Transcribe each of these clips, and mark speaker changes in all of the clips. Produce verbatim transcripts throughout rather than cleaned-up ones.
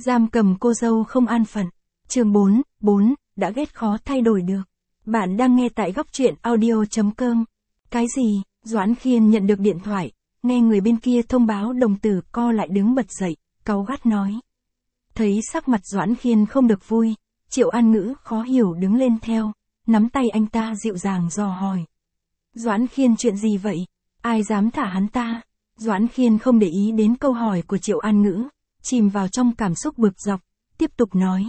Speaker 1: Giam cầm cô dâu không an phận. Chương bốn, bốn, đã ghét khó thay đổi được. Bạn đang nghe tại góc truyện audio.com. Cái gì? Doãn Khiên nhận được điện thoại, nghe người bên kia thông báo đồng tử co lại đứng bật dậy, cáu gắt nói. Thấy sắc mặt Doãn Khiên không được vui, Triệu An Ngữ khó hiểu đứng lên theo, nắm tay anh ta dịu dàng dò hỏi. Doãn Khiên chuyện gì vậy? Ai dám thả hắn ta? Doãn Khiên không để ý đến câu hỏi của Triệu An Ngữ, chìm vào trong cảm xúc bực dọc, tiếp tục nói.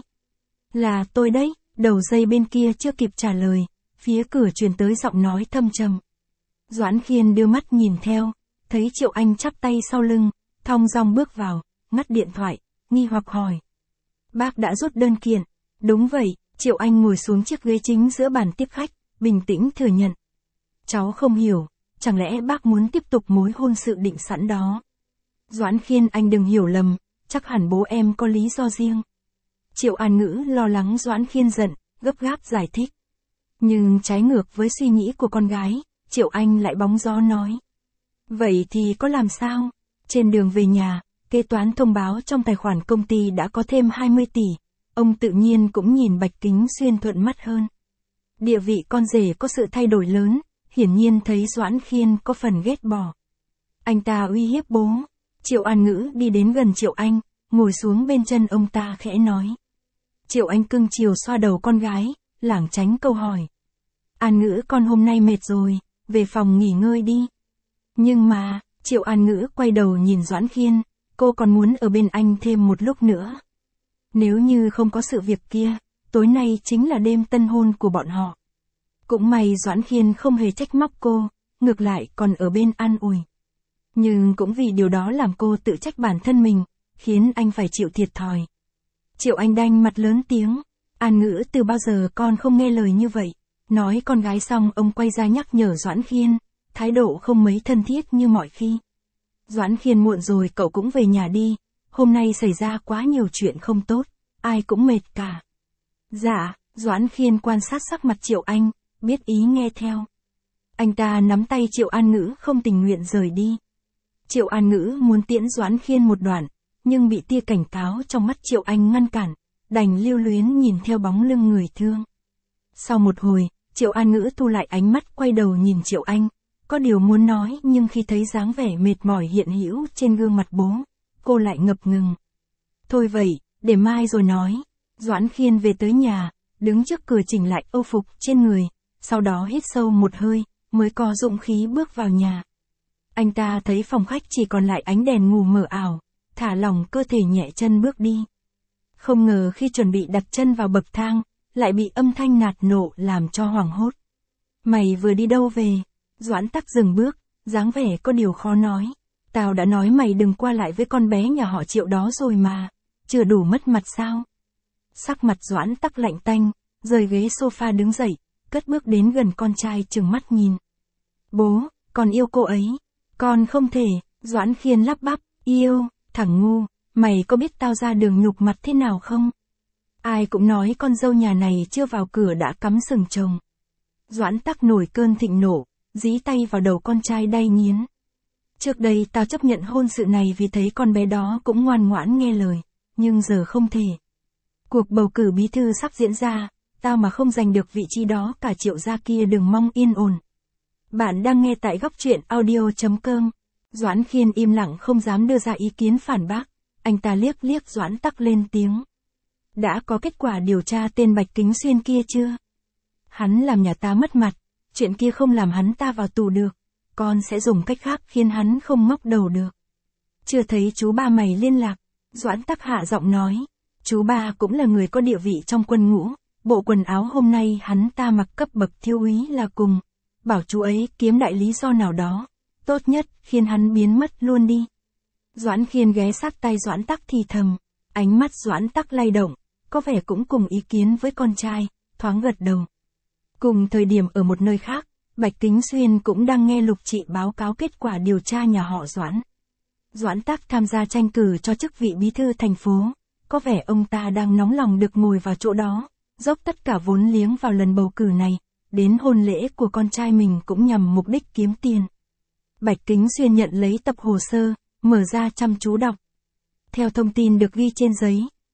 Speaker 1: Là tôi đấy. Đầu dây bên kia chưa kịp trả lời, phía cửa truyền tới giọng nói thâm trầm. Doãn Khiên đưa mắt nhìn theo, thấy Triệu Anh chắp tay sau lưng, thong dong bước vào, ngắt điện thoại, nghi hoặc hỏi. Bác đã rút đơn kiện. Đúng vậy, Triệu Anh ngồi xuống chiếc ghế chính giữa bàn tiếp khách, bình tĩnh thừa nhận. Cháu không hiểu, chẳng lẽ bác muốn tiếp tục mối hôn sự định sẵn đó? Doãn Khiên, anh đừng hiểu lầm, chắc hẳn bố em có lý do riêng. Triệu An Ngữ lo lắng Doãn Khiên giận, gấp gáp giải thích. Nhưng trái ngược với suy nghĩ của con gái, Triệu Anh lại bóng gió nói. Vậy thì có làm sao? Trên đường về nhà, kế toán thông báo trong tài khoản công ty đã có thêm hai mươi tỷ, ông tự nhiên cũng nhìn Bạch Kính Xuyên thuận mắt hơn. Địa vị con rể có sự thay đổi lớn, hiển nhiên thấy Doãn Khiên có phần ghét bỏ. Anh ta uy hiếp bố. Triệu An Ngữ đi đến gần Triệu Anh, ngồi xuống bên chân ông ta khẽ nói. Triệu Anh cưng chiều xoa đầu con gái, lảng tránh câu hỏi. An Ngữ, con hôm nay mệt rồi, về phòng nghỉ ngơi đi. Nhưng mà, Triệu An Ngữ quay đầu nhìn Doãn Khiên, cô còn muốn ở bên anh thêm một lúc nữa. Nếu như không có sự việc kia, tối nay chính là đêm tân hôn của bọn họ. Cũng may Doãn Khiên không hề trách móc cô, ngược lại còn ở bên an ủi. Nhưng cũng vì điều đó làm cô tự trách bản thân mình, khiến anh phải chịu thiệt thòi. Triệu Anh đanh mặt lớn tiếng. An Ngữ, từ bao giờ con không nghe lời như vậy? Nói con gái xong ông quay ra nhắc nhở Doãn Khiên, thái độ không mấy thân thiết như mọi khi. Doãn Khiên, muộn rồi cậu cũng về nhà đi, hôm nay xảy ra quá nhiều chuyện không tốt, ai cũng mệt cả. Dạ, Doãn Khiên quan sát sắc mặt Triệu Anh, biết ý nghe theo. Anh ta nắm tay Triệu An Ngữ không tình nguyện rời đi. Triệu An Ngữ muốn tiễn Doãn Khiên một đoạn, nhưng bị tia cảnh cáo trong mắt Triệu Anh ngăn cản, đành lưu luyến nhìn theo bóng lưng người thương. Sau một hồi, Triệu An Ngữ thu lại ánh mắt quay đầu nhìn Triệu Anh, có điều muốn nói nhưng khi thấy dáng vẻ mệt mỏi hiện hữu trên gương mặt bố, cô lại ngập ngừng. Thôi vậy, để mai rồi nói. Doãn Khiên về tới nhà, đứng trước cửa chỉnh lại âu phục trên người, sau đó hít sâu một hơi, mới có dũng khí bước vào nhà. Anh ta thấy phòng khách chỉ còn lại ánh đèn ngủ mờ ảo, thả lỏng cơ thể nhẹ chân bước đi. Không ngờ khi chuẩn bị đặt chân vào bậc thang, lại bị âm thanh nạt nộ làm cho hoảng hốt. Mày vừa đi đâu về? Doãn Tắc dừng bước, dáng vẻ có điều khó nói. Tao đã nói mày đừng qua lại với con bé nhà họ Triệu đó rồi mà, chưa đủ mất mặt sao? Sắc mặt Doãn Tắc lạnh tanh, rời ghế sofa đứng dậy, cất bước đến gần con trai trừng mắt nhìn. Bố, con yêu cô ấy. Con không thể. Doãn Khiên lắp bắp, yêu. Thằng ngu, mày có biết tao ra đường nhục mặt thế nào không? Ai cũng nói con dâu nhà này chưa vào cửa đã cắm sừng chồng. Doãn Tắc nổi cơn thịnh nộ, dí tay vào đầu con trai đay nghiến. Trước đây tao chấp nhận hôn sự này vì thấy con bé đó cũng ngoan ngoãn nghe lời, nhưng giờ không thể. Cuộc bầu cử bí thư sắp diễn ra, tao mà không giành được vị trí đó cả Triệu gia kia đừng mong yên ổn. Bạn đang nghe tại góc truyện audio.com. Doãn Khiên im lặng không dám đưa ra ý kiến phản bác, anh ta liếc liếc Doãn Tắc lên tiếng. Đã có kết quả điều tra tên Bạch Kính Xuyên kia chưa? Hắn làm nhà ta mất mặt, chuyện kia không làm hắn ta vào tù được, con sẽ dùng cách khác khiến hắn không ngóc đầu được. Chưa thấy chú ba mày liên lạc, Doãn Tắc hạ giọng nói. Chú ba cũng là người có địa vị trong quân ngũ, bộ quần áo hôm nay hắn ta mặc cấp bậc thiếu úy là cùng, bảo chú ấy kiếm đại lý do nào đó, tốt nhất khiến hắn biến mất luôn đi. Doãn Khiên ghé sát tay Doãn Tắc thì thầm, ánh mắt Doãn Tắc lay động, có vẻ cũng cùng ý kiến với con trai, thoáng gật đầu. Cùng thời điểm ở một nơi khác, Bạch Kính Xuyên cũng đang nghe Lục Trị báo cáo kết quả điều tra nhà họ Doãn. Doãn Tắc tham gia tranh cử cho chức vị bí thư thành phố, có vẻ ông ta đang nóng lòng được ngồi vào chỗ đó, dốc tất cả vốn liếng vào lần bầu cử này, đến hôn lễ của con trai mình cũng nhằm mục đích kiếm tiền. Bạch Kính Xuyên nhận lấy tập hồ sơ, mở ra chăm chú đọc. Theo thông tin được ghi trên giấy,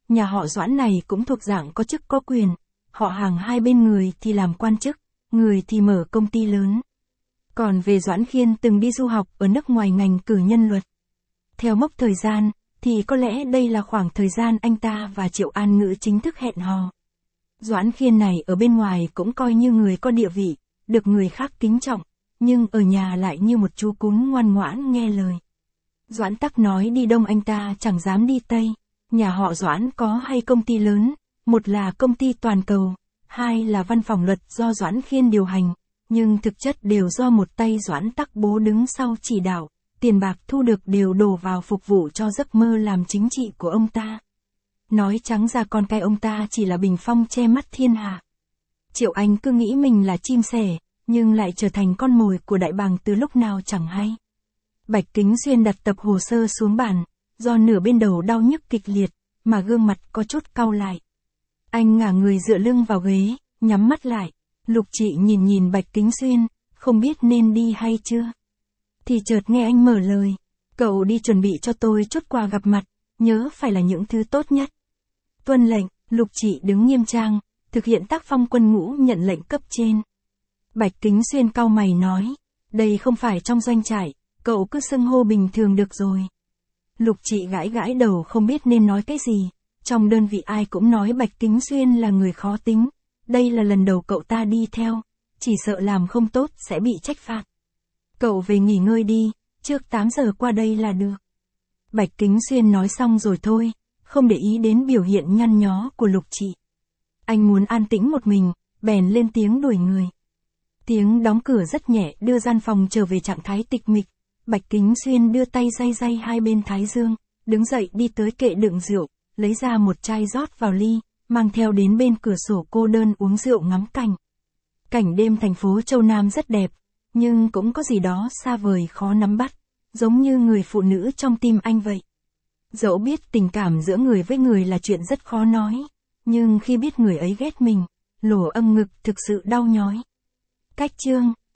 Speaker 1: nhà họ Doãn này cũng thuộc dạng có chức có quyền, họ hàng hai bên người thì làm quan chức, người thì mở công ty lớn. Còn về Doãn Khiên từng đi du học ở nước ngoài ngành cử nhân luật. Theo mốc thời gian, thì có lẽ đây là khoảng thời gian anh ta và Triệu An Ngữ chính thức hẹn hò. Doãn Khiên này ở bên ngoài cũng coi như người có địa vị, được người khác kính trọng, nhưng ở nhà lại như một chú cún ngoan ngoãn nghe lời. Doãn Tắc nói đi đông anh ta chẳng dám đi tây, nhà họ Doãn có hai công ty lớn, một là công ty toàn cầu, hai là văn phòng luật do Doãn Khiên điều hành, nhưng thực chất đều do một tay Doãn Tắc bố đứng sau chỉ đạo, tiền bạc thu được đều đổ vào phục vụ cho giấc mơ làm chính trị của ông ta. Nói trắng ra con cái ông ta chỉ là bình phong che mắt thiên hạ. Triệu Anh cứ nghĩ mình là chim sẻ, nhưng lại trở thành con mồi của đại bàng từ lúc nào chẳng hay. Bạch Kính Xuyên đặt tập hồ sơ xuống bàn, do nửa bên đầu đau nhức kịch liệt, mà gương mặt có chút cau lại. Anh ngả người dựa lưng vào ghế, nhắm mắt lại. Lục Trị nhìn nhìn Bạch Kính Xuyên, không biết nên đi hay chưa. Thì chợt nghe anh mở lời, cậu đi chuẩn bị cho tôi chút quà gặp mặt, nhớ phải là những thứ tốt nhất. Tuân lệnh, Lục Trị đứng nghiêm trang, thực hiện tác phong quân ngũ nhận lệnh cấp trên. Bạch Kính Xuyên cau mày nói, đây không phải trong doanh trại, cậu cứ xưng hô bình thường được rồi. Lục Trị gãi gãi đầu không biết nên nói cái gì, trong đơn vị ai cũng nói Bạch Kính Xuyên là người khó tính, đây là lần đầu cậu ta đi theo, chỉ sợ làm không tốt sẽ bị trách phạt. Cậu về nghỉ ngơi đi, trước tám giờ qua đây là được. Bạch Kính Xuyên nói xong rồi thôi, không để ý đến biểu hiện nhăn nhó của Lục Trị. Anh muốn an tĩnh một mình, bèn lên tiếng đuổi người. Tiếng đóng cửa rất nhẹ đưa gian phòng trở về trạng thái tịch mịch. Bạch Kính Xuyên đưa tay day day hai bên thái dương, đứng dậy đi tới kệ đựng rượu, lấy ra một chai rót vào ly, mang theo đến bên cửa sổ cô đơn uống rượu ngắm cảnh. Cảnh đêm thành phố Châu Nam rất đẹp, nhưng cũng có gì đó xa vời khó nắm bắt, giống như người phụ nữ trong tim anh vậy. Dẫu biết tình cảm giữa người với người là chuyện rất khó nói, nhưng khi biết người ấy ghét mình, lỗ âm ngực thực sự đau nhói. Cách chương